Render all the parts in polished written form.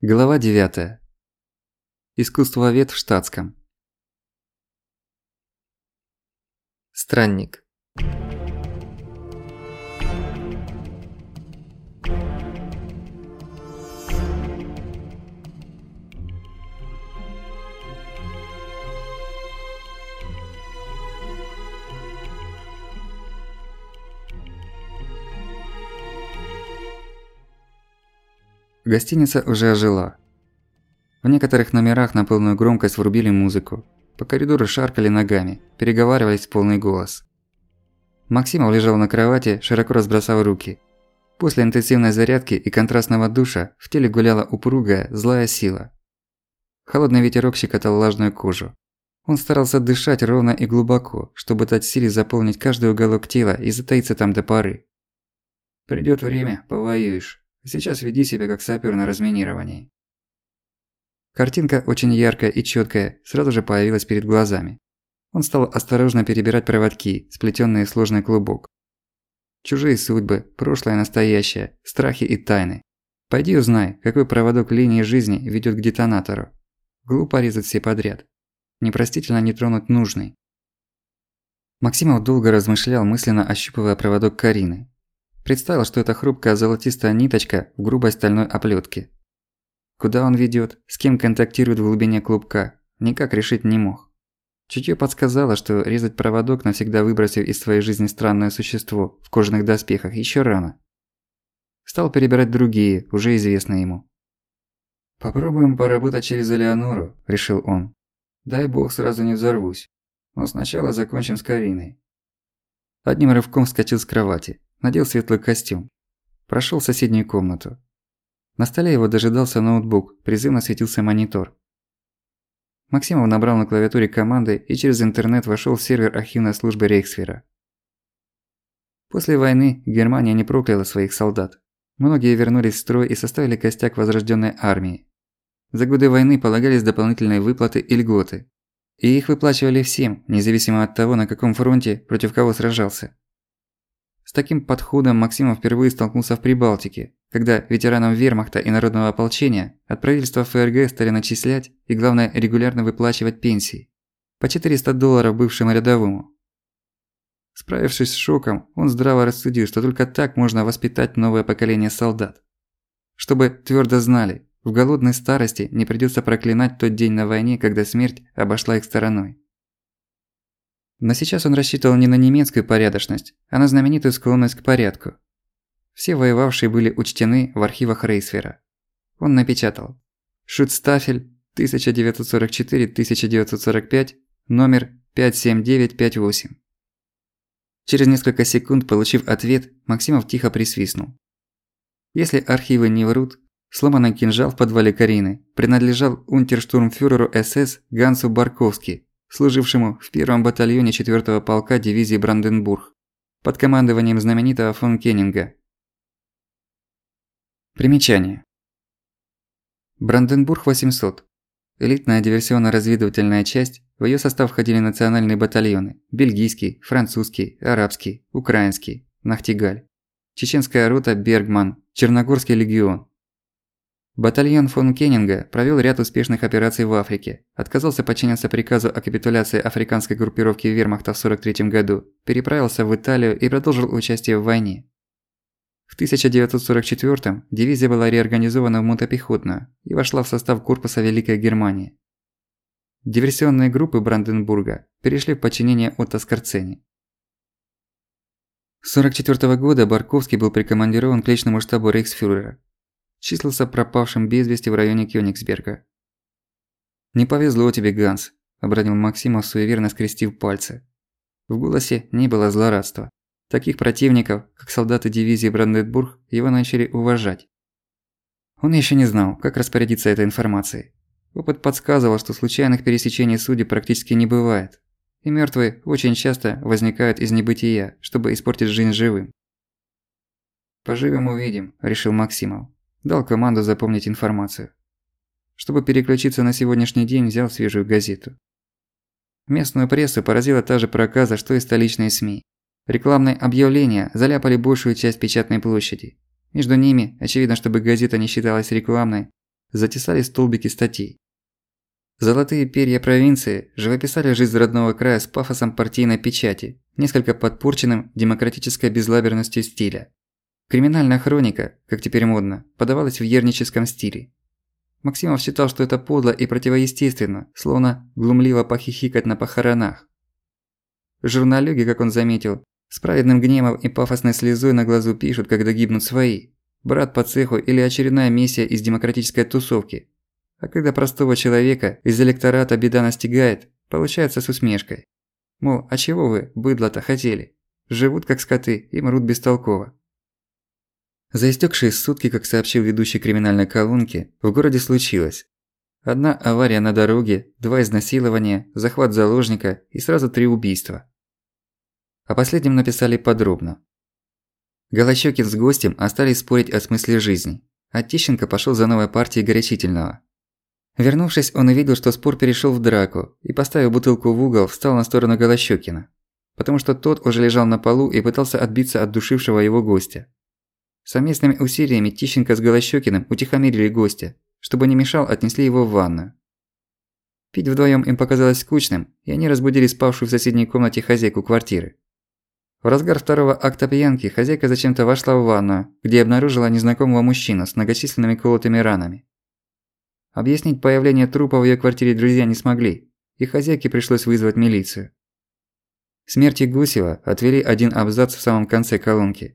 Глава 9. Искусствовед в штатском. Странник. Гостиница уже ожила. В некоторых номерах на полную громкость врубили музыку. По коридору шаркали ногами, переговаривались в полный голос. Максимов лежал на кровати, широко разбросав руки. После интенсивной зарядки и контрастного душа в теле гуляла упругая, злая сила. Холодный ветерок щекотал влажную кожу. Он старался дышать ровно и глубоко, чтобы дать силе заполнить каждый уголок тела и затаиться там до поры. «Придёт время, повоюешь. Сейчас веди себя как сапёр на разминировании». Картинка, очень яркая и чёткая, сразу же появилась перед глазами. Он стал осторожно перебирать проводки, сплетённые в сложный клубок. Чужие судьбы, прошлое, настоящее, страхи и тайны. Пойди узнай, какой проводок линии жизни ведёт к детонатору. Глупо резать все подряд. Непростительно не тронуть нужный. Максимов долго размышлял, мысленно ощупывая проводок Карины. Представил, что это хрупкая золотистая ниточка в грубой стальной оплётке. Куда он ведёт, с кем контактирует в глубине клубка, никак решить не мог. Чутьё подсказало, что резать проводок, навсегда выбросив из своей жизни странное существо в кожаных доспехах, ещё рано. Стал перебирать другие, уже известные ему. «Попробуем поработать через Элеонору», – решил он. «Дай бог сразу не взорвусь. Но сначала закончим с Кариной». Одним рывком вскочил с кровати, надел светлый костюм. Прошёл в соседнюю комнату. На столе его дожидался ноутбук, призывно светился монитор. Максимов набрал на клавиатуре команды и через интернет вошёл в сервер архивной службы Рейхсфера. После войны Германия не прокляла своих солдат. Многие вернулись в строй и составили костяк возрождённой армии. За годы войны полагались дополнительные выплаты и льготы. И их выплачивали всем, независимо от того, на каком фронте, против кого сражался. С таким подходом Максимов впервые столкнулся в Прибалтике, когда ветеранам вермахта и народного ополчения от правительства ФРГ стали начислять и, главное, регулярно выплачивать пенсии. По $400 бывшему рядовому. Справившись с шоком, он здраво рассудил, что только так можно воспитать новое поколение солдат. Чтобы твёрдо знали, в голодной старости не придётся проклинать тот день на войне, когда смерть обошла их стороной. Но сейчас он рассчитывал не на немецкую порядочность, а на знаменитую склонность к порядку. Все воевавшие были учтены в архивах Рейхсфера. Он напечатал: Шутстафель 1944-1945, номер 57958. Через несколько секунд, получив ответ, Максимов тихо присвистнул. Если архивы не врут, сломанный кинжал в подвале Карины принадлежал унтерштурмфюреру СС Гансу Барковски, служившему в первом батальоне 4-го полка дивизии Бранденбург, под командованием знаменитого фон Кеннинга. Примечание. Бранденбург 800. Элитная диверсионно-разведывательная часть, в её состав входили национальные батальоны: бельгийский, французский, арабский, украинский, Нахтигаль, чеченская рота Бергман, Черногорский легион. Батальон фон Кеннинга провёл ряд успешных операций в Африке, отказался подчиняться приказу о капитуляции африканской группировки вермахта в 1943 году, переправился в Италию и продолжил участие в войне. В 1944-м дивизия была реорганизована в мотопехотную и вошла в состав корпуса Великой Германии. Диверсионные группы Бранденбурга перешли в подчинение Отто Скорцени. С 1944 года Барковский был прикомандирован к личному штабу рейхсфюрера. Числился пропавшим без вести в районе Кёнигсберга. «Не повезло тебе, Ганс», – обронил Максимов, суеверно скрестив пальцы. В голосе не было злорадства. Таких противников, как солдаты дивизии Бранденбург, его начали уважать. Он ещё не знал, как распорядиться этой информацией. Опыт подсказывал, что случайных пересечений судеб практически не бывает. И мёртвые очень часто возникают из небытия, чтобы испортить жизнь живым. «Поживем – увидим», – решил Максимов. Дал команду запомнить информацию. Чтобы переключиться на сегодняшний день, взял свежую газету. Местную прессу поразила та же проказа, что и столичные СМИ. Рекламные объявления заляпали большую часть печатной площади. Между ними, очевидно, чтобы газета не считалась рекламной, затесали столбики статей. Золотые перья провинции живописали жизнь родного края с пафосом партийной печати, несколько подпорченным демократической безлаберностью стиля. Криминальная хроника, как теперь модно, подавалась в ерническом стиле. Максимов считал, что это подло и противоестественно, словно глумливо похихикать на похоронах. Журналюги, как он заметил, с праведным гневом и пафосной слезой на глазу пишут, когда гибнут свои. Брат по цеху или очередная миссия из демократической тусовки. А когда простого человека из электората беда настигает, получается с усмешкой. Мол, а чего вы, быдло-то, хотели? Живут как скоты и мрут бестолково. За истёкшие сутки, как сообщил ведущий криминальной колонки, в городе случилось. 1 авария на дороге, 2 изнасилования, захват заложника и сразу 3 убийства. О последнем написали подробно. Голощёкин с гостем остались спорить о смысле жизни, а Тищенко пошёл за новой партией горячительного. Вернувшись, он увидел, что спор перешёл в драку, и, поставив бутылку в угол, встал на сторону Голощёкина, потому что тот уже лежал на полу и пытался отбиться от душившего его гостя. Совместными усилиями Тищенко с Голощёкиным утихомирили гостя, чтобы не мешал, отнесли его в ванную. Пить вдвоём им показалось скучным, и они разбудили спавшую в соседней комнате хозяйку квартиры. В разгар второго акта пьянки хозяйка зачем-то вошла в ванную, где обнаружила незнакомого мужчину с многочисленными колотыми ранами. Объяснить появление трупа в её квартире друзья не смогли, и хозяйке пришлось вызвать милицию. Смерти Гусева отвели один абзац в самом конце колонки.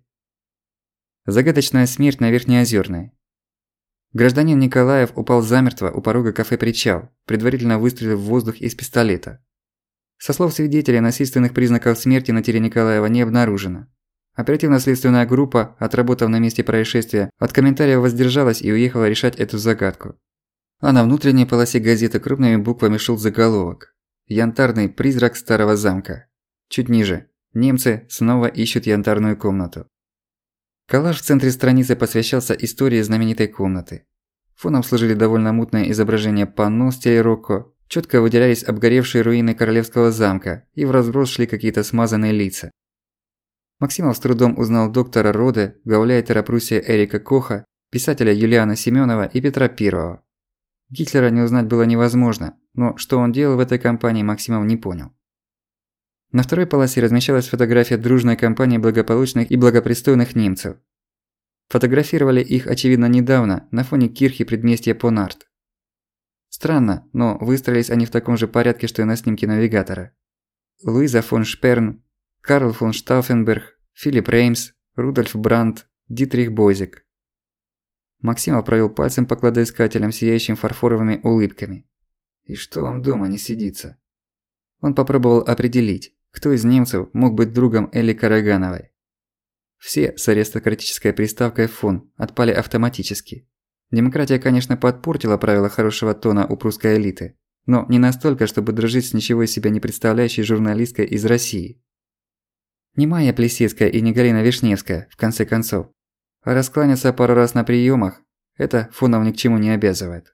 Загадочная смерть на Верхнеозерной. Гражданин Николаев упал замертво у порога кафе «Причал», предварительно выстрелив в воздух из пистолета. Со слов свидетелей, насильственных признаков смерти на теле Николаева не обнаружено. Оперативно-следственная группа, отработав на месте происшествия, от комментариев воздержалась и уехала решать эту загадку. А на внутренней полосе газеты крупными буквами шел заголовок: «Янтарный призрак старого замка». Чуть ниже: «Немцы снова ищут янтарную комнату». Коллаж в центре страницы посвящался истории знаменитой комнаты. Фоном служили довольно мутные изображения панно в стиле рокко, чётко выделялись обгоревшие руины королевского замка и в разброс шли какие-то смазанные лица. Максимов с трудом узнал доктора Роде, гауляйтера Пруссии Эрика Коха, писателя Юлиана Семёнова и Петра I. Гитлера не узнать было невозможно, но что он делал в этой компании, Максимов не понял. На второй полосе размещалась фотография дружной компании благополучных и благопристойных немцев. Фотографировали их, очевидно, недавно, на фоне кирхи предместья Понарт. Странно, но выстроились они в таком же порядке, что и на снимке навигатора. Луиза фон Шперн, Карл фон Штауфенберг, Филипп Реймс, Рудольф Брандт, Дитрих Бойзек. Максимов провел пальцем по кладоискателям, сияющим фарфоровыми улыбками. «И что вам дома не сидится?» Он попробовал определить, кто из немцев мог быть другом Элли Карагановой. Все с аристократической приставкой «фон» отпали автоматически. Демократия, конечно, подпортила правила хорошего тона у прусской элиты, но не настолько, чтобы дружить с ничего из себя не представляющей журналисткой из России. Не Майя Плесецкая и не Галина Вишневская, в конце концов. А раскланяться пару раз на приёмах – это фонов ни к чему не обязывает.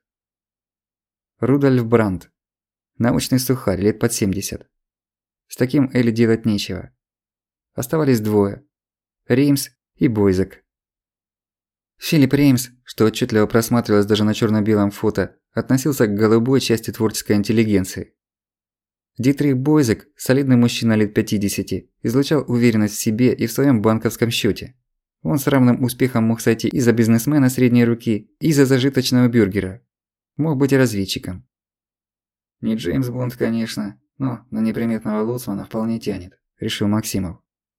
Рудольф Брандт. Научный сухарь, лет под 70. С таким Элли делать нечего. Оставались двое – Реймс и Бойзек. Филипп Реймс, что отчетливо просматривалось даже на чёрно-белом фото, относился к голубой части творческой интеллигенции. Дитрих Бойзек, солидный мужчина лет 50, излучал уверенность в себе и в своём банковском счёте. Он с равным успехом мог сойти и за бизнесмена средней руки, и за зажиточного бюргера. Мог быть и разведчиком. Не Джеймс Бонд, конечно, но на неприметного лоцмана вполне тянет, решил Максимов.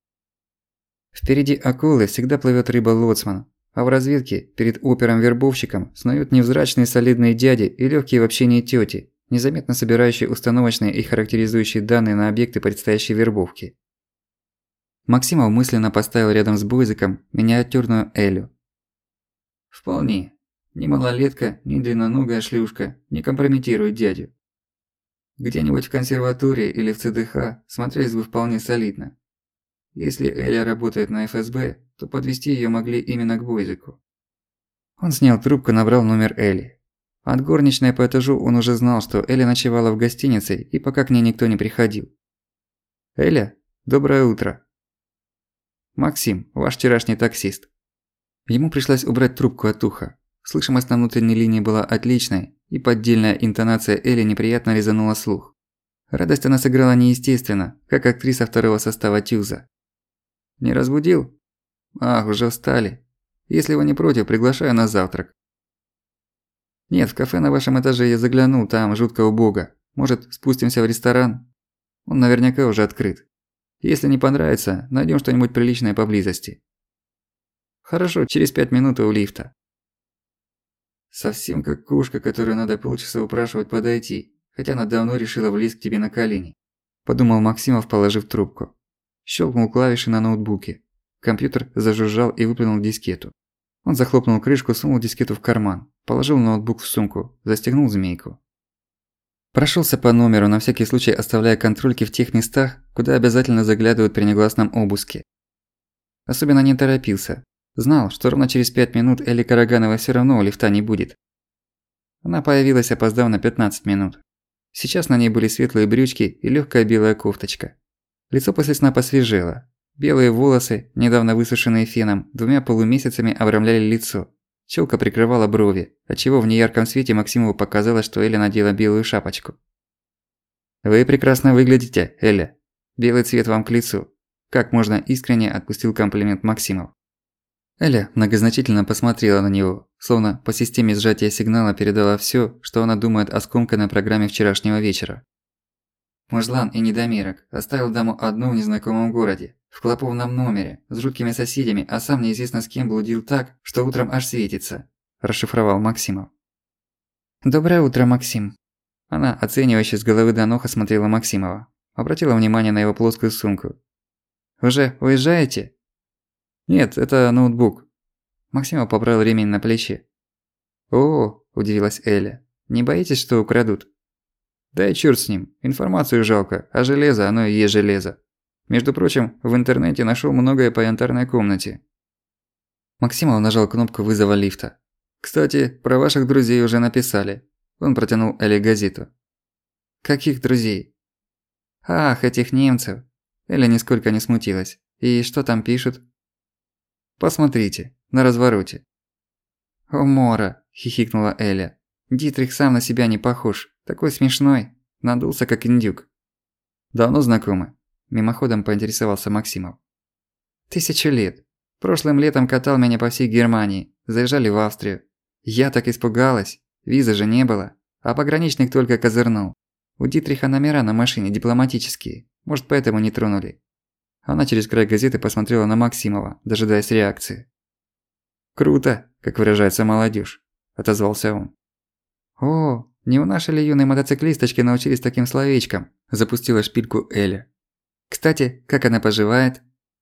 Впереди акулы всегда плывёт рыба-лоцман, а в разведке перед опером-вербовщиком снуют невзрачные солидные дяди и лёгкие в общении тёти, незаметно собирающие установочные и характеризующие данные на объекты предстоящей вербовки. Максимов мысленно поставил рядом с Бойзеком миниатюрную Элю. Вполне. Ни малолетка, ни длинноногая шлюшка не компрометирует дядю. Где-нибудь в консерватории или в ЦДХ смотрелись бы вполне солидно. Если Эля работает на ФСБ, то подвести её могли именно к Бойзеку. Он снял трубку, набрал номер Эли. От горничной по этажу он уже знал, что Эля ночевала в гостинице и пока к ней никто не приходил. «Эля, доброе утро. Максим, ваш вчерашний таксист». Ему пришлось убрать трубку от уха. Слышимость на внутренней линии была отличной, и поддельная интонация Элли неприятно резанула слух. Радость она сыграла неестественно, как актриса второго состава Тюза. «Не разбудил? Ах, уже встали. Если вы не против, приглашаю на завтрак». «Нет, в кафе на вашем этаже я заглянул, там жутко убого. Может, спустимся в ресторан? Он наверняка уже открыт. Если не понравится, найдём что-нибудь приличное поблизости». «Хорошо, через 5 минут у лифта». «Совсем как кошка, которую надо полчаса упрашивать подойти, хотя она давно решила влезть к тебе на колени», – подумал Максимов, положив трубку. Щелкнул клавиши на ноутбуке. Компьютер зажужжал и выплюнул дискету. Он захлопнул крышку, сунул дискету в карман, положил ноутбук в сумку, застегнул змейку. Прошёлся по номеру, на всякий случай оставляя контрольки в тех местах, куда обязательно заглядывают при негласном обыске. Особенно не торопился. Знал, что ровно через 5 минут Элли Караганова всё равно у лифта не будет. Она появилась, опоздав на 15 минут. Сейчас на ней были светлые брючки и лёгкая белая кофточка. Лицо после сна посвежело. Белые волосы, недавно высушенные феном, 2 полумесяцами обрамляли лицо. Челка прикрывала брови, отчего в неярком свете Максимову показалось, что Эля надела белую шапочку. «Вы прекрасно выглядите, Эля. Белый цвет вам к лицу». Как можно искренне отпустил комплимент Максимов. Эля многозначительно посмотрела на него, словно по системе сжатия сигнала передала всё, что она думает о скомканной программе вчерашнего вечера. Мужлан и недомерок оставил даму одну в незнакомом городе, в клопованном номере, с жуткими соседями, а сам неизвестно с кем блудил так, что утром аж светится, расшифровал Максимов. «Доброе утро, Максим». Она, оценивающе с головы до ног осмотрела Максимова, обратила внимание на его плоскую сумку. «Уже уезжаете?» «Нет, это ноутбук». Максимов поправил ремень на плече. «О, – удивилась Эля, – не боитесь, что украдут?» «Да и чёрт с ним, информацию жалко, а железо, оно и есть железо. Между прочим, в интернете нашёл многое по янтарной комнате». Максимов нажал кнопку вызова лифта. «Кстати, про ваших друзей уже написали». Он протянул Эле газету. «Каких друзей?» «Ах, этих немцев». Эля нисколько не смутилась. «И что там пишут?» «Посмотрите, на развороте». «Умора», – хихикнула Эля. «Дитрих сам на себя не похож, такой смешной, надулся как индюк». «Давно знакомы?» – мимоходом поинтересовался Максимов. 1000 лет. Прошлым летом катал меня по всей Германии, заезжали в Австрию. Я так испугалась, визы же не было, а пограничник только козырнул. У Дитриха номера на машине дипломатические, может, поэтому не тронули». Она через край газеты посмотрела на Максимова, дожидаясь реакции. «Круто, как выражается молодежь», – отозвался он. «О, не у нашей ли юной мотоциклисточки научились таким словечкам?» – запустила шпильку Эля. «Кстати, как она поживает?»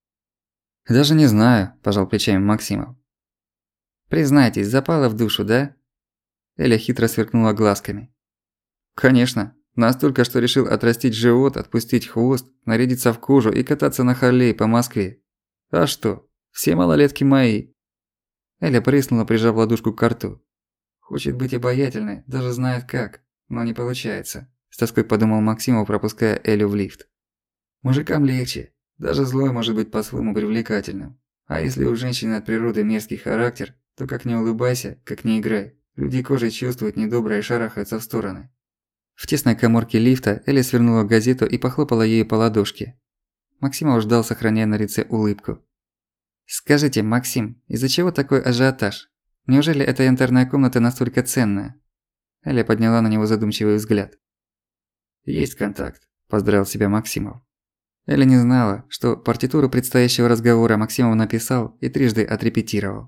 «Даже не знаю», – пожал плечами Максимов. «Признайтесь, запала в душу, да?» Эля хитро сверкнула глазками. «Конечно. Настолько, что решил отрастить живот, отпустить хвост, нарядиться в кожу и кататься на Харлее по Москве. А что, все малолетки мои». Эля прыснула, прижав ладошку к рту. «Хочет быть обаятельной, даже знает как, но не получается», – с тоской подумал Максимов, пропуская Элю в лифт. «Мужикам легче, даже злой может быть по-своему привлекательным. А если у женщины от природы мерзкий характер, то как не улыбайся, как не играй, люди кожей чувствуют недоброе и шарахаются в стороны». В тесной каморке лифта Эля свернула газету и похлопала ею по ладошке. Максимов ждал, сохраняя на лице улыбку. «Скажите, Максим, из-за чего такой ажиотаж? Неужели эта янтарная комната настолько ценная?» Эля подняла на него задумчивый взгляд. «Есть контакт», – поздравил себя Максимов. Эля не знала, что партитуру предстоящего разговора Максимов написал и трижды отрепетировал.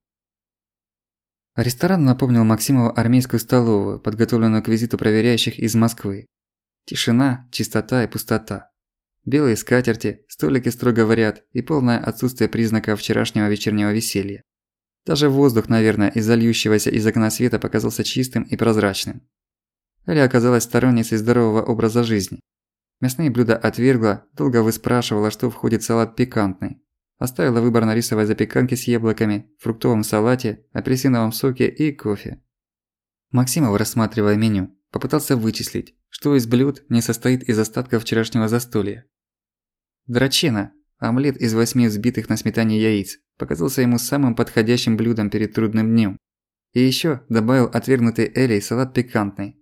Ресторан напомнил Максимову армейскую столовую, подготовленную к визиту проверяющих из Москвы. Тишина, чистота и пустота. Белые скатерти, столики строго в ряд и полное отсутствие признаков вчерашнего вечернего веселья. Даже воздух, наверное, из-за льющегося из окна света показался чистым и прозрачным. Эля оказалась сторонницей здорового образа жизни. Мясные блюда отвергла, долго выспрашивала, что входит в салат пикантный. Оставила выбор на рисовой запеканке с яблоками, фруктовом салате, апельсиновом соке и кофе. Максимов, рассматривая меню, попытался вычислить, что из блюд не состоит из остатков вчерашнего застолья. Драчена, омлет из 8 взбитых на сметане яиц, показался ему самым подходящим блюдом перед трудным днем. И ещё добавил отвергнутый Элей салат пикантный.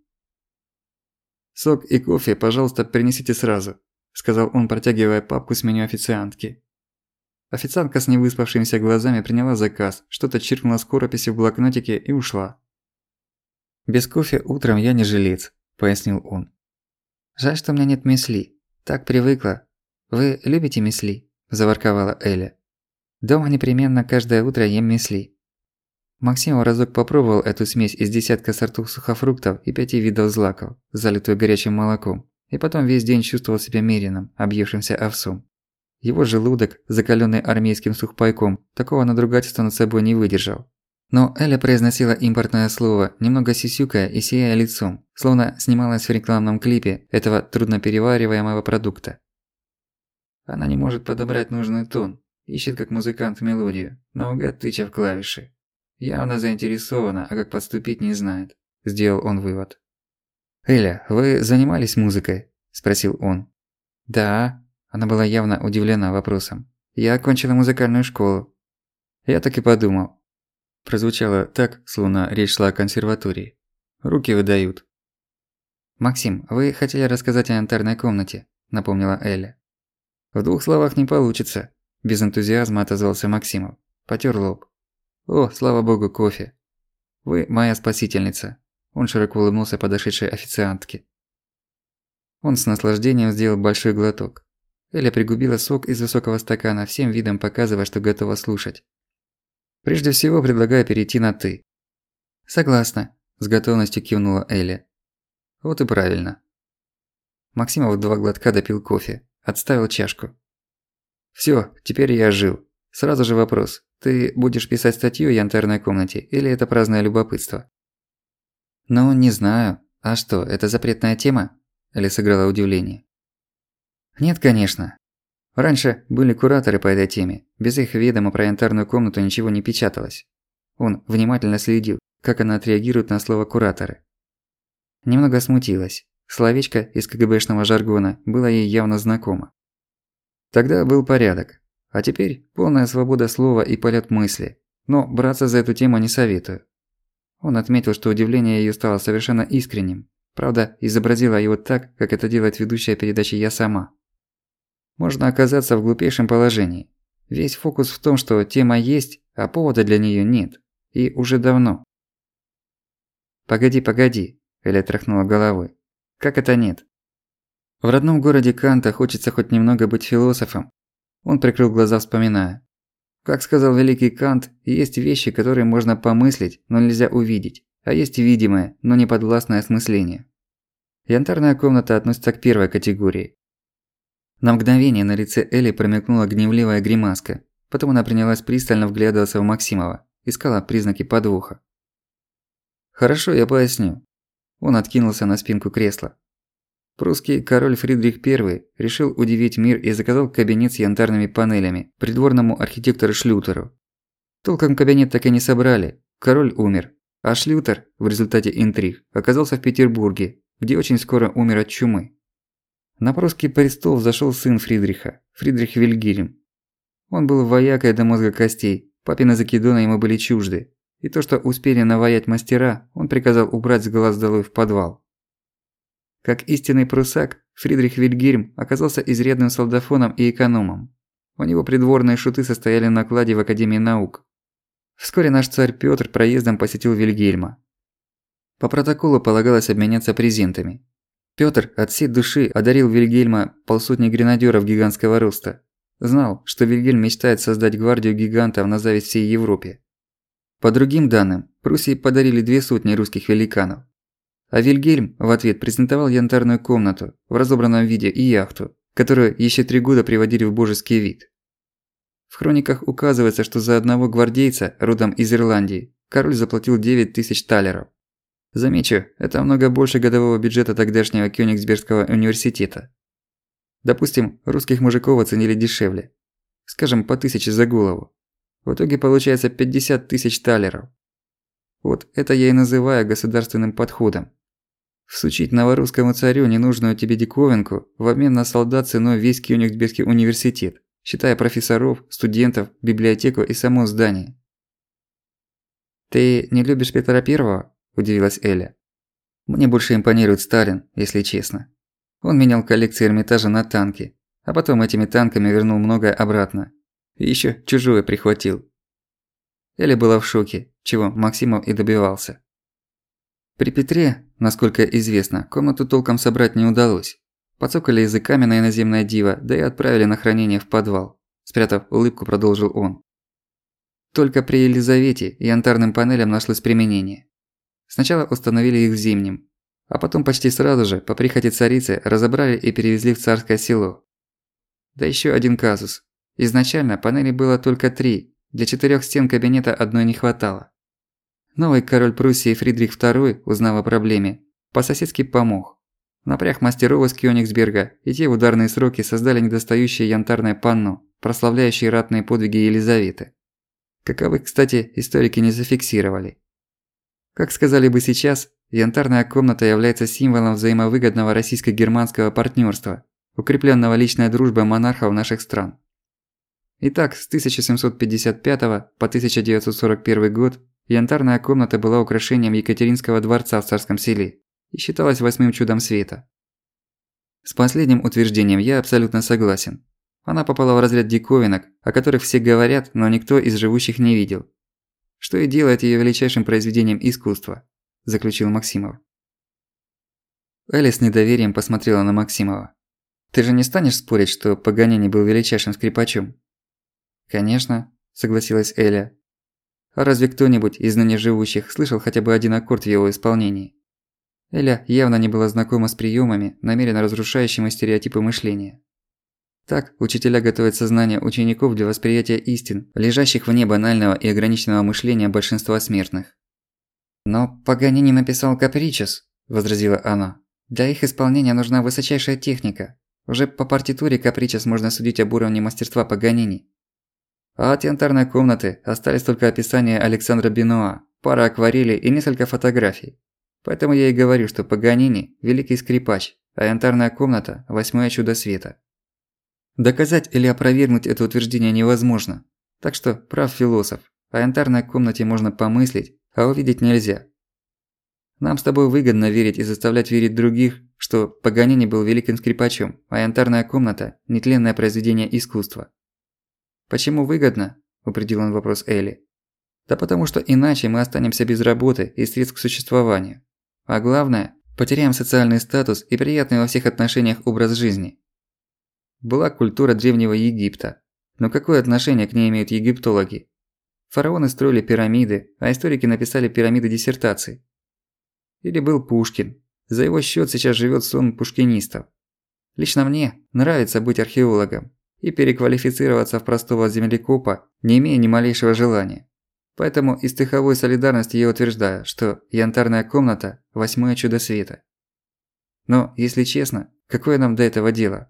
«Сок и кофе, пожалуйста, принесите сразу», – сказал он, протягивая папку с меню официантки. Официантка с невыспавшимися глазами приняла заказ, что-то чиркнула скорописью в блокнотике и ушла. «Без кофе утром я не жилец», – пояснил он. «Жаль, что у меня нет мюсли. Так привыкла. Вы любите мюсли?» – заворковала Эля. «Дома непременно каждое утро ем мюсли». Максимов разок попробовал эту смесь из десятка сортов сухофруктов и 5 видов злаков, залитую горячим молоком, и потом весь день чувствовал себя меренным, объевшимся овсом. Его желудок, закалённый армейским сухпайком, такого надругательства над собой не выдержал. Но Эля произносила импортное слово, немного сисюкая и сияя лицом, словно снималась в рекламном клипе этого трудноперевариваемого продукта. Она не может подобрать нужный тон, ищет как музыкант мелодию, наугад тыча в клавиши. Явно заинтересована, а как подступить не знает. Сделал он вывод. «Эля, вы занимались музыкой?» – спросил он. «Да». Она была явно удивлена вопросом. «Я окончила музыкальную школу». «Я так и подумал». Прозвучало так, словно речь шла о консерватории. «Руки выдают». «Максим, вы хотели рассказать о янтарной комнате?» – напомнила Эля. «В 2 словах не получится», – без энтузиазма отозвался Максимов. Потёр лоб. «О, слава богу, кофе. Вы моя спасительница». Он широко улыбнулся подошедшей официантке. Он с наслаждением сделал большой глоток. Эля пригубила сок из высокого стакана, всем видом показывая, что готова слушать. «Прежде всего предлагаю перейти на «ты». «Согласна», – с готовностью кивнула Эля. «Вот и правильно». Максимов 2 глотка допил кофе, отставил чашку. «Всё, теперь я ожил. Сразу же вопрос. Ты будешь писать статью о янтарной комнате или это праздное любопытство?» «Ну, не знаю. А что, это запретная тема?» Эля сыграла удивление. «Нет, конечно. Раньше были кураторы по этой теме. Без их ведома про янтарную комнату ничего не печаталось». Он внимательно следил, как она отреагирует на слово «кураторы». Немного смутилась. Словечко из КГБшного жаргона было ей явно знакомо. Тогда был порядок. А теперь полная свобода слова и полет мысли. Но браться за эту тему не советую. Он отметил, что удивление её стало совершенно искренним. Правда, изобразила его так, как это делает ведущая передачи «Я сама». Можно оказаться в глупейшем положении. Весь фокус в том, что тема есть, а повода для неё нет. И уже давно. «Погоди», – Эля тряхнула головой. «Как это нет? В родном городе Канта хочется хоть немного быть философом». Он прикрыл глаза, вспоминая. Как сказал великий Кант, есть вещи, которые можно помыслить, но нельзя увидеть, а есть видимое, но не подвластное осмысление. Янтарная комната относится к первой категории. На мгновение на лице Эли промелькнула гневливая гримаска, потом она принялась пристально вглядываться в Максимова, искала признаки подвоха. «Хорошо, я поясню». Он откинулся на спинку кресла. Прусский король Фридрих I решил удивить мир и заказал кабинет с янтарными панелями придворному архитектору Шлютеру. Толком кабинет так и не собрали, король умер, а Шлютер в результате интриг оказался в Петербурге, где очень скоро умер от чумы. На прусский престол взошёл сын Фридриха, Фридрих Вильгельм. Он был воякой до мозга костей, папины закидоны ему были чужды, и то, что успели наваять мастера, он приказал убрать с глаз долой в подвал. Как истинный прусак, Фридрих Вильгельм оказался изрядным солдафоном и экономом. У него придворные шуты состояли на кладе в Академии наук. Вскоре наш царь Пётр проездом посетил Вильгельма. По протоколу полагалось обменяться презентами. Пётр от всей души одарил Вильгельма 50 гренадёров гигантского роста. Знал, что Вильгельм мечтает создать гвардию гигантов на зависть всей Европе. По другим данным, Пруссии подарили 200 русских великанов. А Вильгельм в ответ презентовал янтарную комнату в разобранном виде и яхту, которую еще 3 года приводили в божеский вид. В хрониках указывается, что за одного гвардейца, родом из Ирландии, король заплатил 9000 талеров. Замечу, это много больше годового бюджета тогдашнего Кёнигсбергского университета. Допустим, русских мужиков оценили дешевле. Скажем, по 1000 за голову. В итоге получается 50 000 талеров. Вот это я и называю государственным подходом. Всучить новорусскому царю ненужную тебе диковинку в обмен на солдат ценой весь Кёнигсбергский университет, считая профессоров, студентов, библиотеку и само здание. «Ты не любишь Петра Первого?» – удивилась Эля. «Мне больше импонирует Сталин, если честно. Он менял коллекции Эрмитажа на танки, а потом этими танками вернул многое обратно. И ещё чужое прихватил». Эля была в шоке, чего Максимов и добивался. При Петре, насколько известно, комнату толком собрать не удалось. Подсокали языками на иноземное диво, да и отправили на хранение в подвал. Спрятав улыбку, продолжил он. Только при Елизавете янтарным панелям нашлось применение. Сначала установили их в Зимнем, а потом почти сразу же, по прихоти царицы, разобрали и перевезли в Царское Село. Да ещё один казус. Изначально панелей было только 3, для 4 стен кабинета одной не хватало. Новый король Пруссии Фридрих II, узнав о проблеме, по-соседски помог. Напряг мастеров из Кёнигсберга, и те в ударные сроки создали недостающее янтарное панно, прославляющее ратные подвиги Елизаветы. Каковых, кстати, историки не зафиксировали. Как сказали бы сейчас, янтарная комната является символом взаимовыгодного российско-германского партнерства, укреплённого личной дружбой монархов наших стран. Итак, с 1755 по 1941 год янтарная комната была украшением Екатеринского дворца в Царском Селе и считалась 8-м чудом света. С последним утверждением я абсолютно согласен. Она попала в разряд диковинок, о которых все говорят, но никто из живущих не видел. Что и делает её величайшим произведением искусства, заключил Максимов. Эля с недоверием посмотрела на Максимова. Ты же не станешь спорить, что Паганини был величайшим скрипачом? Конечно, согласилась Эля. А разве кто-нибудь из ныне живущих слышал хотя бы один аккорд в его исполнении? Эля явно не была знакома с приёмами, намеренно разрушающими стереотипы мышления. Так, учителя готовят сознание учеников для восприятия истин, лежащих вне банального и ограниченного мышления большинства смертных. «Но Паганини написал капричес», – возразила она. «Для их исполнения нужна высочайшая техника. Уже по партитуре капричес можно судить об уровне мастерства Паганини. А от янтарной комнаты остались только описания Александра Бенуа, пара акварелей и несколько фотографий. Поэтому я и говорю, что Паганини – великий скрипач, а янтарная комната – 8-е чудо света». Доказать или опровергнуть это утверждение невозможно. Так что прав философ, о янтарной комнате можно помыслить, а увидеть нельзя. Нам с тобой выгодно верить и заставлять верить других, что Паганини был великим скрипачом, а янтарная комната – нетленное произведение искусства. «Почему выгодно?» – упредил он вопрос Элли. «Да потому что иначе мы останемся без работы и средств к существованию. А главное – потеряем социальный статус и приятный во всех отношениях образ жизни. Была культура Древнего Египта. Но какое отношение к ней имеют египтологи? Фараоны строили пирамиды, а историки написали пирамиды диссертаций. Или был Пушкин. За его счёт сейчас живёт сон пушкинистов. Лично мне нравится быть археологом и переквалифицироваться в простого землекопа, не имея ни малейшего желания. Поэтому из стыховой солидарности я утверждаю, что янтарная комната – 8-е чудо света. Но, если честно, какое нам до этого дело?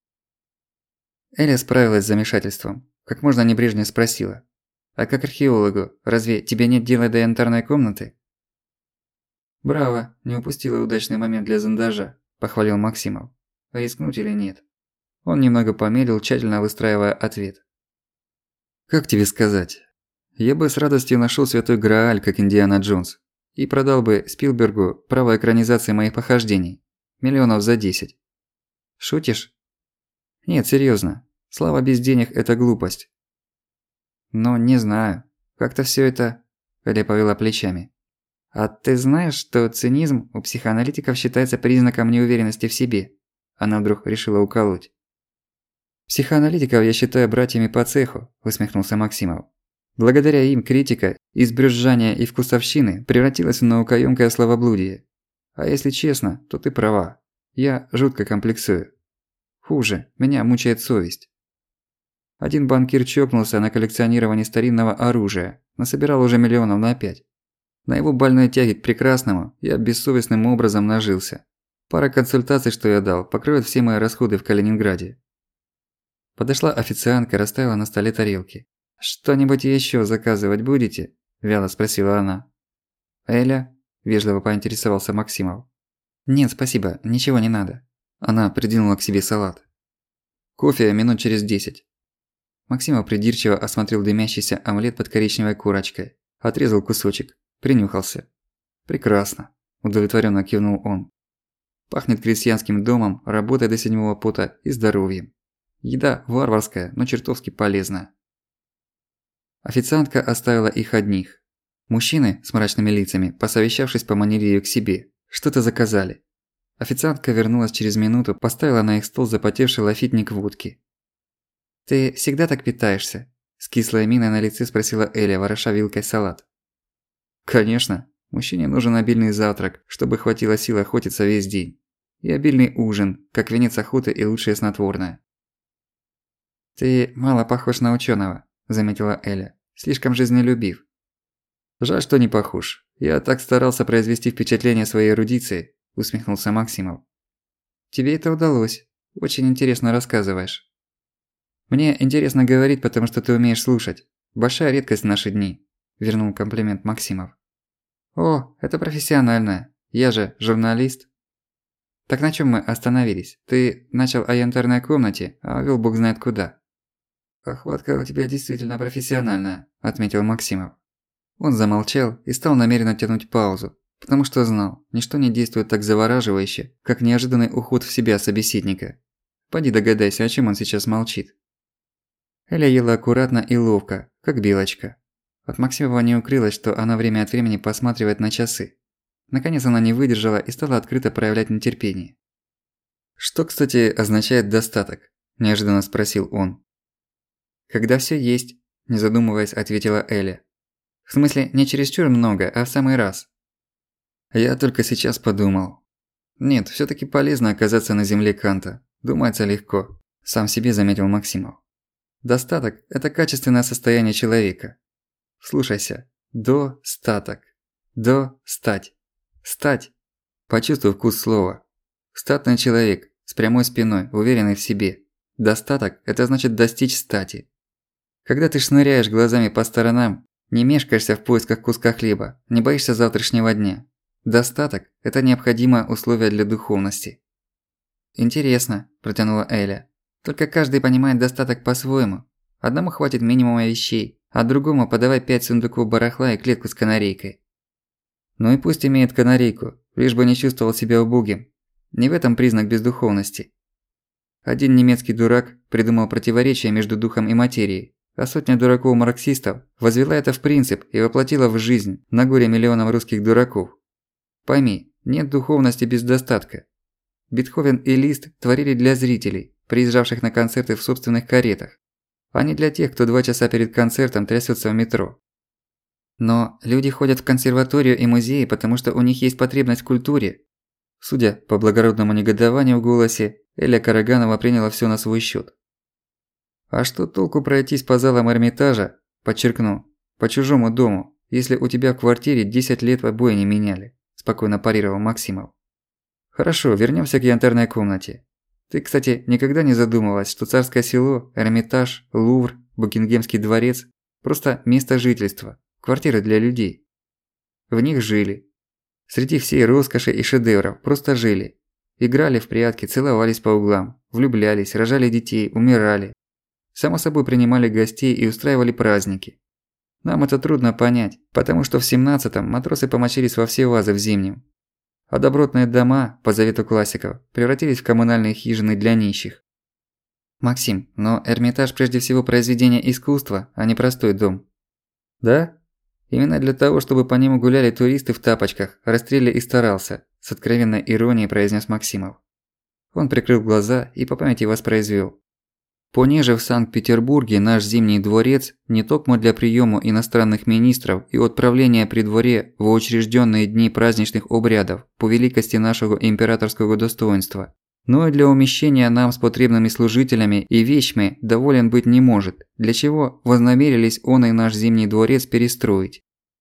Эля справилась с замешательством. Как можно небрежнее спросила. «А как археологу, разве тебе нет дела до янтарной комнаты?» «Браво, не упустила удачный момент для зондажа», – похвалил Максимов. «Рискнуть или нет?» Он немного помедлил, тщательно выстраивая ответ. «Как тебе сказать? Я бы с радостью нашёл святой Грааль, как Индиана Джонс, и продал бы Спилбергу право экранизации моих похождений. Миллионов за 10. Шутишь? Нет, серьёзно. Слава без денег – это глупость. Но не знаю. Как-то всё это… Эля повела плечами. А ты знаешь, что цинизм у психоаналитиков считается признаком неуверенности в себе? Она вдруг решила уколоть. Психоаналитиков я считаю братьями по цеху, усмехнулся Максимов. Благодаря им критика из брюзжания и вкусовщины превратилась в наукоёмкое словоблудие. А если честно, то ты права. Я жутко комплексую. Хуже, меня мучает совесть. Один банкир чокнулся на коллекционировании старинного оружия, насобирал уже миллионов на 5. На его больной тяге к прекрасному я бессовестным образом нажился. Пара консультаций, что я дал, покроет все мои расходы в Калининграде. Подошла официантка, расставила на столе тарелки. «Что-нибудь ещё заказывать будете?» – вяло спросила она. «Эля?» – вежливо поинтересовался Максимов. «Нет, спасибо, ничего не надо». Она придвинула к себе салат. «Кофе минут через 10». Максимов придирчиво осмотрел дымящийся омлет под коричневой корочкой. Отрезал кусочек. Принюхался. «Прекрасно», – удовлетворенно кивнул он. «Пахнет крестьянским домом, работой до седьмого пота и здоровьем. Еда варварская, но чертовски полезная». Официантка оставила их одних. Мужчины с мрачными лицами, посовещавшись, поманили её к себе. Что-то заказали. Официантка вернулась через минуту, поставила на их стол запотевший лафитник водки. «Ты всегда так питаешься?» – с кислой миной на лице спросила Эля, вороша вилкой салат. «Конечно. Мужчине нужен обильный завтрак, чтобы хватило сил охотиться весь день. И обильный ужин, как венец охоты и лучшее снотворное». «Ты мало похож на учёного», – заметила Эля. «Слишком жизнелюбив». «Жаль, что не похож. Я так старался произвести впечатление своей эрудиции», – усмехнулся Максимов. «Тебе это удалось. Очень интересно рассказываешь». «Мне интересно говорить, потому что ты умеешь слушать. Большая редкость в наши дни», – вернул комплимент Максимов. «О, это профессионально. Я же журналист». «Так на чём мы остановились? Ты начал о янтарной комнате, а вёл бог знает куда». «Охватка у тебя действительно профессиональная», – отметил Максимов. Он замолчал и стал намеренно тянуть паузу, потому что знал, ничто не действует так завораживающе, как неожиданный уход в себя собеседника. Поди догадайся, о чем он сейчас молчит. Эля ела аккуратно и ловко, как белочка. От Максимова не укрылось, что она время от времени посматривает на часы. Наконец она не выдержала и стала открыто проявлять нетерпение. «Что, кстати, означает достаток?» – неожиданно спросил он. «Когда всё есть», – не задумываясь, ответила Эля. «В смысле, не чересчур много, а в самый раз». Я только сейчас подумал. Нет, всё-таки полезно оказаться на земле Канта. Думается легко, сам себе заметил Максимов. Достаток – это качественное состояние человека. Слушайся. Достаток. Достать. Стать. Почувствуй вкус слова. Статный человек, с прямой спиной, уверенный в себе. Достаток – это значит достичь стати. Когда ты шныряешь глазами по сторонам, не мешкаешься в поисках куска хлеба, не боишься завтрашнего дня. Достаток – это необходимое условие для духовности. «Интересно», – протянула Эля. «Только каждый понимает достаток по-своему. Одному хватит минимума вещей, а другому подавай 5 сундуков барахла и клетку с канарейкой». Ну и пусть имеет канарейку, лишь бы не чувствовал себя убогим. Не в этом признак бездуховности. Один немецкий дурак придумал противоречие между духом и материей, а сотня дураков-марксистов возвела это в принцип и воплотила в жизнь на горе миллионам русских дураков. Пойми, нет духовности без достатка. Бетховен и Лист творили для зрителей, приезжавших на концерты в собственных каретах, а не для тех, кто 2 часа перед концертом трясётся в метро. Но люди ходят в консерваторию и музеи, потому что у них есть потребность в культуре. Судя по благородному негодованию в голосе, Эля Караганова приняла всё на свой счёт. А что толку пройтись по залам Эрмитажа, подчеркну, по чужому дому, если у тебя в квартире 10 лет обои не меняли, спокойно парировал Максимов. Хорошо, вернёмся к янтарной комнате. Ты, кстати, никогда не задумывалась, что Царское село, Эрмитаж, Лувр, Букингемский дворец – просто место жительства, квартиры для людей. В них жили. Среди всей роскоши и шедевров просто жили. Играли в прятки, целовались по углам, влюблялись, рожали детей, умирали. Само собой принимали гостей и устраивали праздники. Нам это трудно понять, потому что в 17-м матросы помочились во все вазы в зимнем. А добротные дома, по завету классиков, превратились в коммунальные хижины для нищих. Максим, но Эрмитаж прежде всего произведение искусства, а не простой дом. Да? Именно для того, чтобы по нему гуляли туристы в тапочках, Растрелли и старался, с откровенной иронией произнес Максимов. Он прикрыл глаза и по памяти воспроизвел. Понеже в Санкт-Петербурге наш Зимний дворец не токмо для приёма иностранных министров и отправления при дворе в учреждённые дни праздничных обрядов по великости нашего императорского достоинства, но и для умещения нам с потребными служителями и вещми доволен быть не может, для чего вознамерились он и наш Зимний дворец перестроить.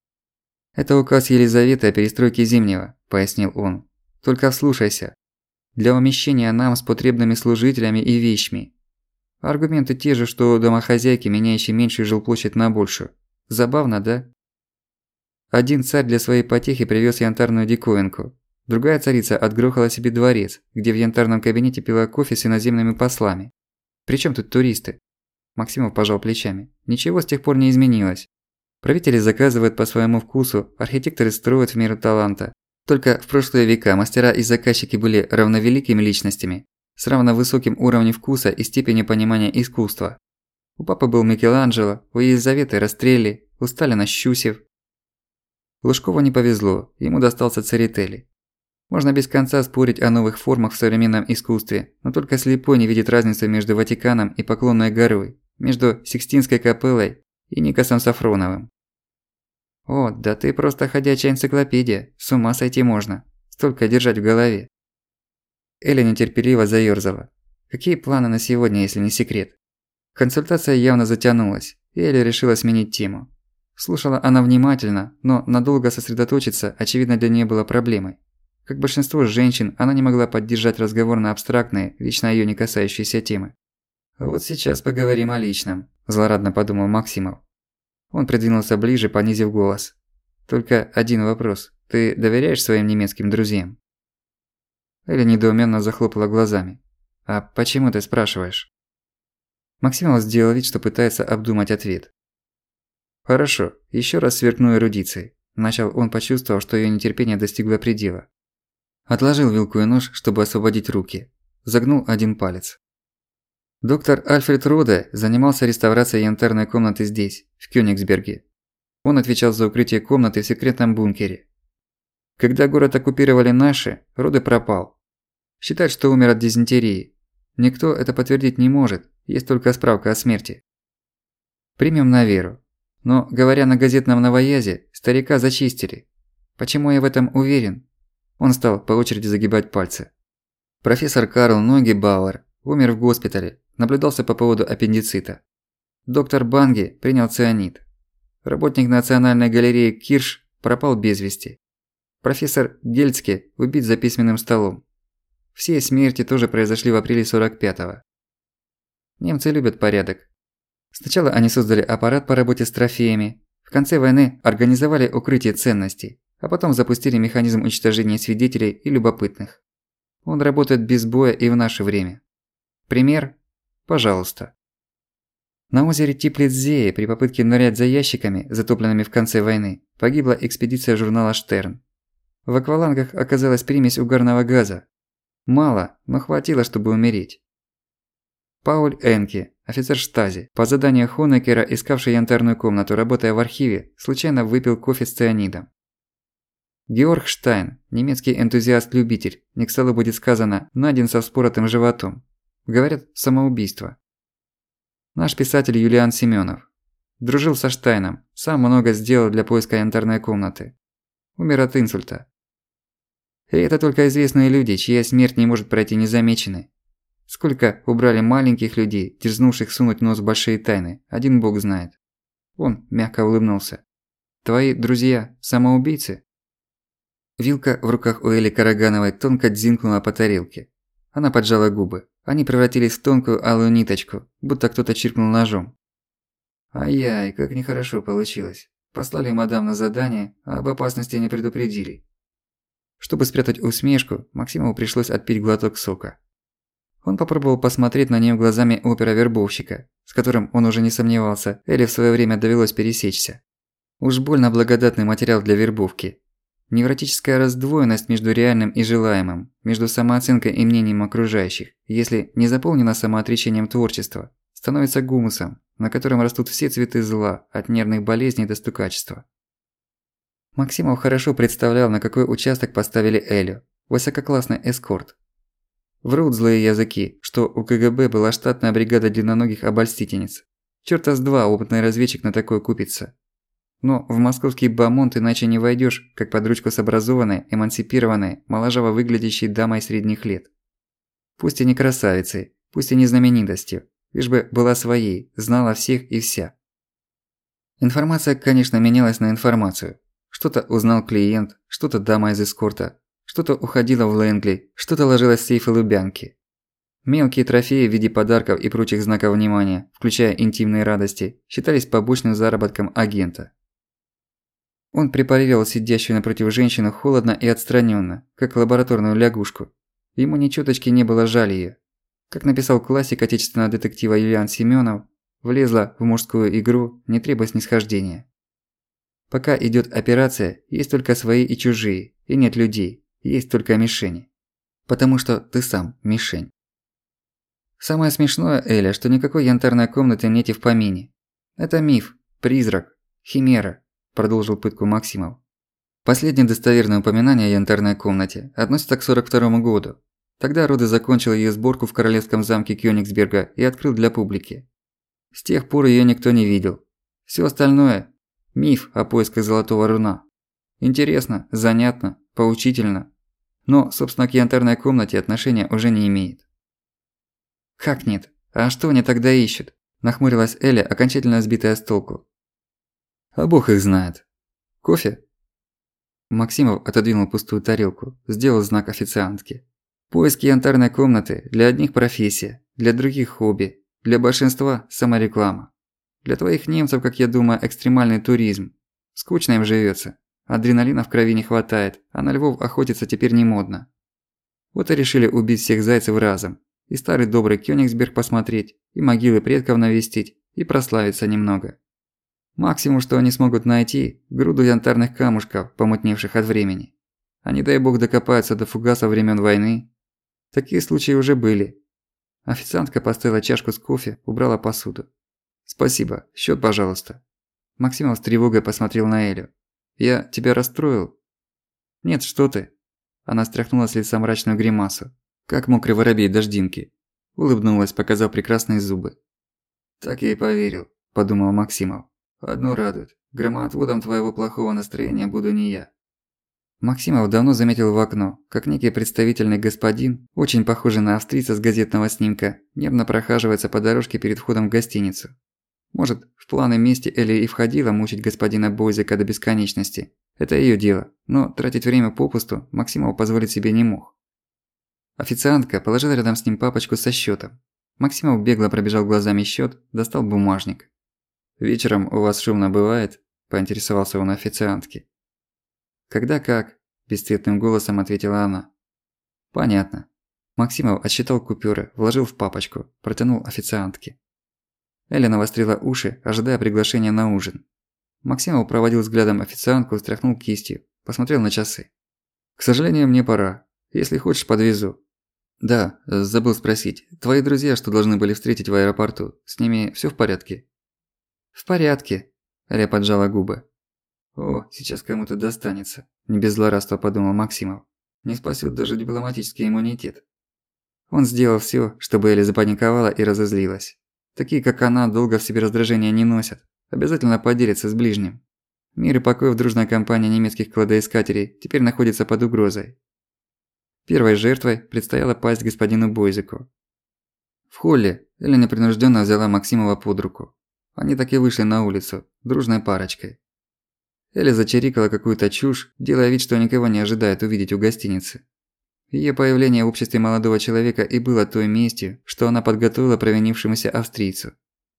«Это указ Елизаветы о перестройке Зимнего», – пояснил он. «Только вслушайся. Для умещения нам с потребными служителями и вещми». Аргументы те же, что домохозяйки, меняющие меньшую жилплощадь на большую. Забавно, да? Один царь для своей потехи привёз янтарную диковинку. Другая царица отгрохала себе дворец, где в янтарном кабинете пила кофе с иноземными послами. Причём тут туристы? Максимов пожал плечами. Ничего с тех пор не изменилось. Правители заказывают по своему вкусу, архитекторы строят в меру таланта. Только в прошлые века мастера и заказчики были равновеликими личностями, с равно высоким уровнем вкуса и степенью понимания искусства. У папы был Микеланджело, у Елизаветы Растрелли, у Сталина Щусев. Лужкову не повезло, ему достался Церетели. Можно без конца спорить о новых формах в современном искусстве, но только слепой не видит разницы между Ватиканом и Поклонной горой, между Сикстинской капеллой и Никосом Сафроновым. О, да ты просто ходячая энциклопедия, с ума сойти можно, столько держать в голове. Эля нетерпеливо заёрзала. Какие планы на сегодня, если не секрет? Консультация явно затянулась, и Эля решила сменить тему. Слушала она внимательно, но надолго сосредоточиться, очевидно, для неё было проблемой. Как большинство женщин, она не могла поддержать разговор на абстрактные, лично её не касающиеся темы. «Вот сейчас поговорим о личном», – злорадно подумал Максимов. Он придвинулся ближе, понизив голос. «Только один вопрос. Ты доверяешь своим немецким друзьям?» Эля недоуменно захлопала глазами. «А почему ты спрашиваешь?» Максимов сделал вид, что пытается обдумать ответ. «Хорошо, ещё раз сверкну эрудицией», – начал он, почувствовав, что её нетерпение достигло предела. Отложил вилку и нож, чтобы освободить руки. Загнул один палец. Доктор Альфред Роде занимался реставрацией янтарной комнаты здесь, в Кёнигсберге. Он отвечал за укрытие комнаты в секретном бункере. Когда город оккупировали наши, Роде пропал. Считают, что умер от дизентерии. Никто это подтвердить не может, есть только справка о смерти. Примем на веру. Но, говоря на газетном новоязе, старика зачистили. Почему я в этом уверен? Он стал по очереди загибать пальцы. Профессор Карл Ногебауэр умер в госпитале, наблюдался по поводу аппендицита. Доктор Банги принял цианид. Работник Национальной галереи Кирш пропал без вести. Профессор Гельцке убит за письменным столом. Все смерти тоже произошли в апреле 45-го. Немцы любят порядок. Сначала они создали аппарат по работе с трофеями, в конце войны организовали укрытие ценностей, а потом запустили механизм уничтожения свидетелей и любопытных. Он работает без боя и в наше время. Пример? Пожалуйста. На озере Типлицзее при попытке нырять за ящиками, затопленными в конце войны, погибла экспедиция журнала «Штерн». В аквалангах оказалась примесь угарного газа. Мало, но хватило, чтобы умереть. Пауль Энке, офицер штази, по заданию Хонекера, искавший янтарную комнату, работая в архиве, случайно выпил кофе с цианидом. Георг Штайн, немецкий энтузиаст-любитель, не к столу будет сказано, найден со вспоротым животом. Говорят, самоубийство. Наш писатель Юлиан Семёнов. Дружил со Штайном, сам много сделал для поиска янтарной комнаты. Умер от инсульта. И это только известные люди, чья смерть не может пройти незамеченной. Сколько убрали маленьких людей, дерзнувших сунуть нос в большие тайны, один бог знает. Он мягко улыбнулся. Твои друзья – самоубийцы? Вилка в руках у Эли Карагановой тонко дзинкнула по тарелке. Она поджала губы. Они превратились в тонкую алую ниточку, будто кто-то чиркнул ножом. Ай-яй, как нехорошо получилось. Послали мадам на задание, а об опасности не предупредили. Чтобы спрятать усмешку, Максимову пришлось отпить глоток сока. Он попробовал посмотреть на неё глазами опера-вербовщика, с которым он уже не сомневался, Эле в своё время довелось пересечься. Уж больно благодатный материал для вербовки. Невротическая раздвоенность между реальным и желаемым, между самооценкой и мнением окружающих, если не заполнена самоотречением творчества, становится гумусом, на котором растут все цветы зла, от нервных болезней до стукачества. Максимов хорошо представлял, на какой участок поставили Элю – высококлассный эскорт. Врут злые языки, что у КГБ была штатная бригада длинноногих обольстительниц. Чёрта с два опытный разведчик на такое купится. Но в московский бомонд иначе не войдёшь, как под ручку с образованной, эмансипированной, моложаво выглядящей дамой средних лет. Пусть и не красавицей, пусть и не знаменитостью, лишь бы была своей, знала всех и вся. Информация, конечно, менялась на информацию. Что-то узнал клиент, что-то дама из эскорта, что-то уходило в Лэнгли, что-то ложилось в сейфы Лубянки. Мелкие трофеи в виде подарков и прочих знаков внимания, включая интимные радости, считались побочным заработком агента. Он препарировал сидящую напротив женщину холодно и отстранённо, как лабораторную лягушку. Ему ни чуточки не было жаль её. Как написал классик отечественного детектива Юлиан Семёнов, влезла в мужскую игру, не требуя снисхождения. Пока идёт операция, есть только свои и чужие, и нет людей, есть только мишени. Потому что ты сам мишень. Самое смешное, Эля, что никакой янтарной комнаты нет и в помине. Это миф, призрак, химера, продолжил пытку Максимов. Последнее достоверное упоминание о янтарной комнате относится к 42 году. Тогда Роды закончил её сборку в королевском замке Кёнигсберга и открыл для публики. С тех пор её никто не видел. Всё остальное – миф о поисках золотого руна. Интересно, занятно, поучительно. Но, собственно, к янтарной комнате отношения уже не имеет. «Как нет? А что они тогда ищут?» – нахмурилась Эля, окончательно сбитая с толку. «А бог их знает. Кофе?» Максимов отодвинул пустую тарелку, сделал знак официантке. «Поиски янтарной комнаты для одних профессия, для других хобби, для большинства – самореклама. Для твоих немцев, как я думаю, экстремальный туризм. Скучно им живётся. Адреналина в крови не хватает, а на львов охотиться теперь не модно. Вот и решили убить всех зайцев разом. И старый добрый Кёнигсберг посмотреть, и могилы предков навестить, и прославиться немного. Максимум, что они смогут найти – груду янтарных камушков, помутневших от времени. А не дай бог докопаются до фугаса времен войны. Такие случаи уже были. Официантка поставила чашку с кофе, убрала посуду. «Спасибо. Счёт, пожалуйста». Максимов с тревогой посмотрел на Элю. «Я тебя расстроил?» «Нет, что ты». Она стряхнула с лица мрачную гримасу, как мокрый воробей дождинки. Улыбнулась, показав прекрасные зубы. «Так я и поверил», – подумал Максимов. «Одно радует. Громоотводом твоего плохого настроения буду не я». Максимов давно заметил в окно, как некий представительный господин, очень похожий на австрийца с газетного снимка, нервно прохаживается по дорожке перед входом в гостиницу. Может, в планы мести Элли и входила мучить господина Бойзека до бесконечности. Это её дело, но тратить время попусту Максимов позволить себе не мог. Официантка положила рядом с ним папочку со счётом. Максимов бегло пробежал глазами счёт, достал бумажник. «Вечером у вас шумно бывает?» – поинтересовался он официантки. «Когда как?» – бесцветным голосом ответила она. «Понятно». Максимов отсчитал купюры, вложил в папочку, протянул официантке. Эля навострила уши, ожидая приглашения на ужин. Максимов проводил взглядом официантку, встряхнул кистью, посмотрел на часы. «К сожалению, мне пора. Если хочешь, подвезу». «Да, забыл спросить. Твои друзья, что должны были встретить в аэропорту, с ними всё в порядке?» «В порядке», – Эля поджала губы. «О, сейчас кому-то достанется», – не без злорадства подумал Максимов. «Не спасёт даже дипломатический иммунитет». Он сделал всё, чтобы Эля запаниковала и разозлилась. Такие, как она, долго в себе раздражения не носят. Обязательно поделятся с ближним. Мир и покой в дружной компании немецких кладоискателей теперь находится под угрозой. Первой жертвой предстояло пасть господину Бойзеку. В холле Эля непринужденно взяла Максимова под руку. Они так и вышли на улицу, дружной парочкой. Эля зачирикала какую-то чушь, делая вид, что никого не ожидает увидеть у гостиницы. Её появление в обществе молодого человека и было той местью, что она подготовила провинившемуся австрийцу.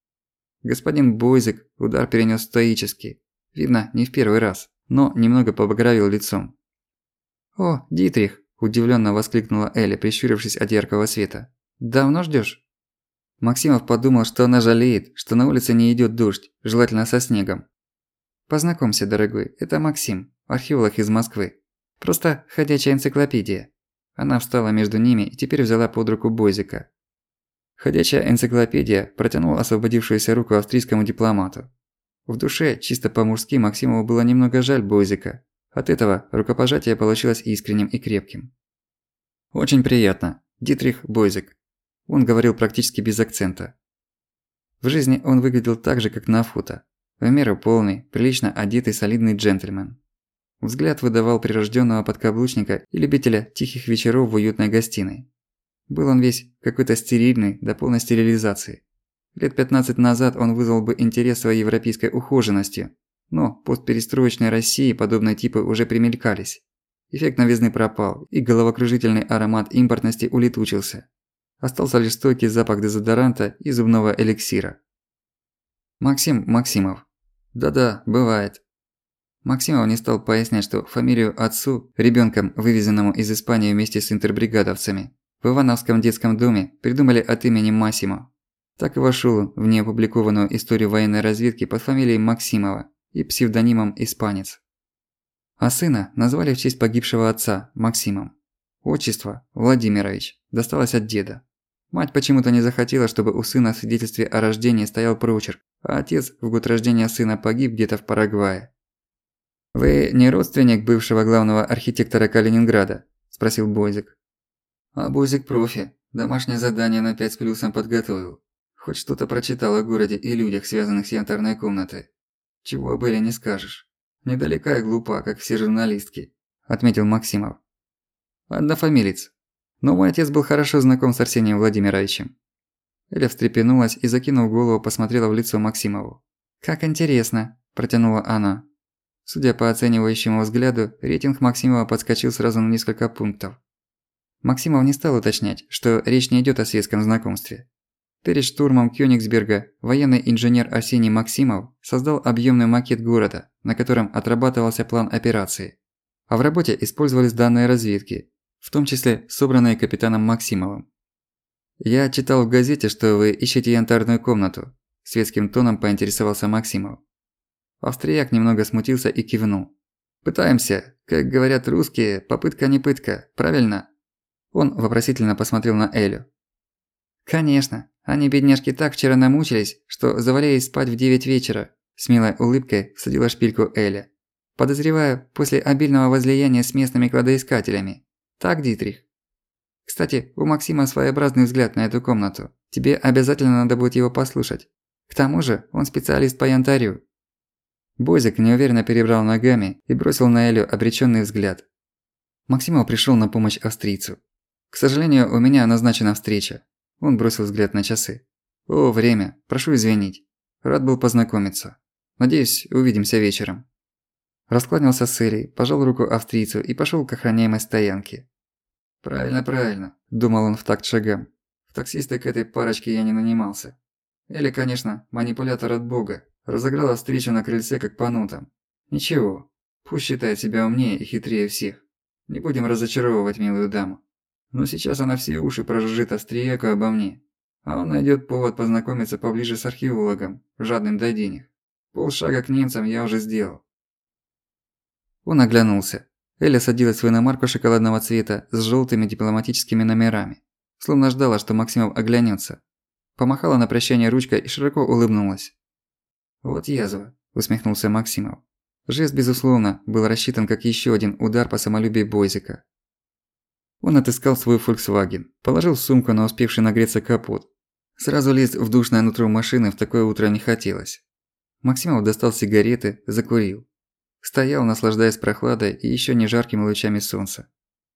Господин Бойзек удар перенёс стоически. Видно, не в первый раз, но немного побагровел лицом. «О, Дитрих!» – удивлённо воскликнула Эля, прищурившись от яркого света. «Давно ждёшь?» Максимов подумал, что она жалеет, что на улице не идёт дождь, желательно со снегом. «Познакомься, дорогой, это Максим, археолог из Москвы. Просто ходячая энциклопедия». Она встала между ними и теперь взяла под руку Бойзека. Ходячая энциклопедия протянула освободившуюся руку австрийскому дипломату. В душе, чисто по-мужски, Максимову было немного жаль Бойзека. От этого рукопожатие получилось искренним и крепким. «Очень приятно. Дитрих Бойзек». Он говорил практически без акцента. В жизни он выглядел так же, как на фото. В меру полный, прилично одетый солидный джентльмен. Взгляд выдавал прирождённого подкаблучника и любителя тихих вечеров в уютной гостиной. Был он весь какой-то стерильный, до полной стерилизации. Лет 15 назад он вызвал бы интерес своей европейской ухоженностью, но в постперестроечной России подобные типы уже примелькались. Эффект новизны пропал, и головокружительный аромат импортности улетучился. Остался лишь стойкий запах дезодоранта и зубного эликсира. Максим Максимов. Да-да, бывает. Максимов не стал пояснять, что фамилию отцу, ребёнком, вывезенному из Испании вместе с интербригадовцами, в Ивановском детском доме придумали от имени Массимо. Так и вошёл он в неопубликованную историю военной разведки под фамилией Максимова, и псевдонимом «Испанец». А сына назвали в честь погибшего отца Максимом. Отчество – Владимирович, досталось от деда. Мать почему-то не захотела, чтобы у сына в свидетельстве о рождении стоял прочерк, а отец в год рождения сына погиб где-то в Парагвае. «Вы не родственник бывшего главного архитектора Калининграда?» – спросил Бойзик. «А Бойзик профи. Домашнее задание на 5 с плюсом подготовил. Хоть что-то прочитал о городе и людях, связанных с янтарной комнатой. Чего об Эле не скажешь. Недалека и глупа, как все журналистки», – отметил Максимов. «Однофамилец. Но мой отец был хорошо знаком с Арсением Владимировичем». Эля встрепенулась и, закинув голову, посмотрела в лицо Максимову. «Как интересно», – протянула она. Судя по оценивающему взгляду, рейтинг Максимова подскочил сразу на несколько пунктов. Максимов не стал уточнять, что речь не идёт о светском знакомстве. Перед штурмом Кёнигсберга военный инженер Арсений Максимов создал объёмный макет города, на котором отрабатывался план операции. А в работе использовались данные разведки, в том числе собранные капитаном Максимовым. «Я читал в газете, что вы ищете янтарную комнату», – светским тоном поинтересовался Максимов. Австрияк немного смутился и кивнул. «Пытаемся. Как говорят русские, попытка не пытка, правильно?» Он вопросительно посмотрел на Элю. «Конечно. Они, бедняжки, так вчера намучились, что завалились спать в 9 вечера», – с милой улыбкой всадила шпильку Эля. «Подозреваю, после обильного возлияния с местными кладоискателями. Так, Дитрих? Кстати, у Максима своеобразный взгляд на эту комнату. Тебе обязательно надо будет его послушать. К тому же, он специалист по янтарю». Бойзик неуверенно перебрал ногами и бросил на Элю обречённый взгляд. Максимов пришёл на помощь австрийцу. «К сожалению, у меня назначена встреча». Он бросил взгляд на часы. «О, время. Прошу извинить. Рад был познакомиться. Надеюсь, увидимся вечером». Раскланялся с Элей, пожал руку австрийцу и пошёл к охраняемой стоянке. «Правильно, правильно», – думал он в такт шагам. «В таксисты к этой парочке я не нанимался. Эля, конечно, манипулятор от бога. Разыграла встречу на крыльце как по нотам. Ничего, пусть считает себя умнее и хитрее всех. Не будем разочаровывать милую даму. Но сейчас она все уши прожужжит австрияку обо мне. А он найдёт повод познакомиться поближе с археологом, жадным до денег. Полшага к немцам я уже сделал». Он оглянулся. Эля садилась в иномарку шоколадного цвета с жёлтыми дипломатическими номерами. Словно ждала, что Максимов оглянётся. Помахала на прощание ручкой и широко улыбнулась. «Вот язва», – усмехнулся Максимов. Жест, безусловно, был рассчитан как ещё один удар по самолюбию Бойзика. Он отыскал свой Volkswagen, положил в сумку на успевший нагреться капот. Сразу лезть в душное нутро машины в такое утро не хотелось. Максимов достал сигареты, закурил. Стоял, наслаждаясь прохладой и ещё не жаркими лучами солнца.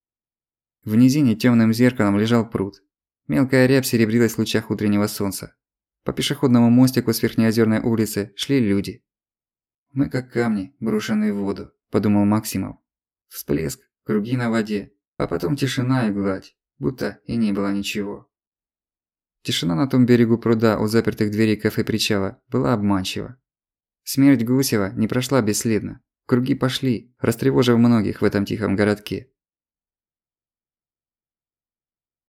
В низине тёмным зеркалом лежал пруд. Мелкая рябь серебрилась в лучах утреннего солнца. По пешеходному мостику с Верхнеозерной улицы шли люди. «Мы как камни, брошенные в воду», – подумал Максимов. Всплеск, круги на воде, а потом тишина и гладь, будто и не было ничего. Тишина на том берегу пруда у запертых дверей кафе-причала была обманчива. Смерть Гусева не прошла бесследно. Круги пошли, растревожив многих в этом тихом городке.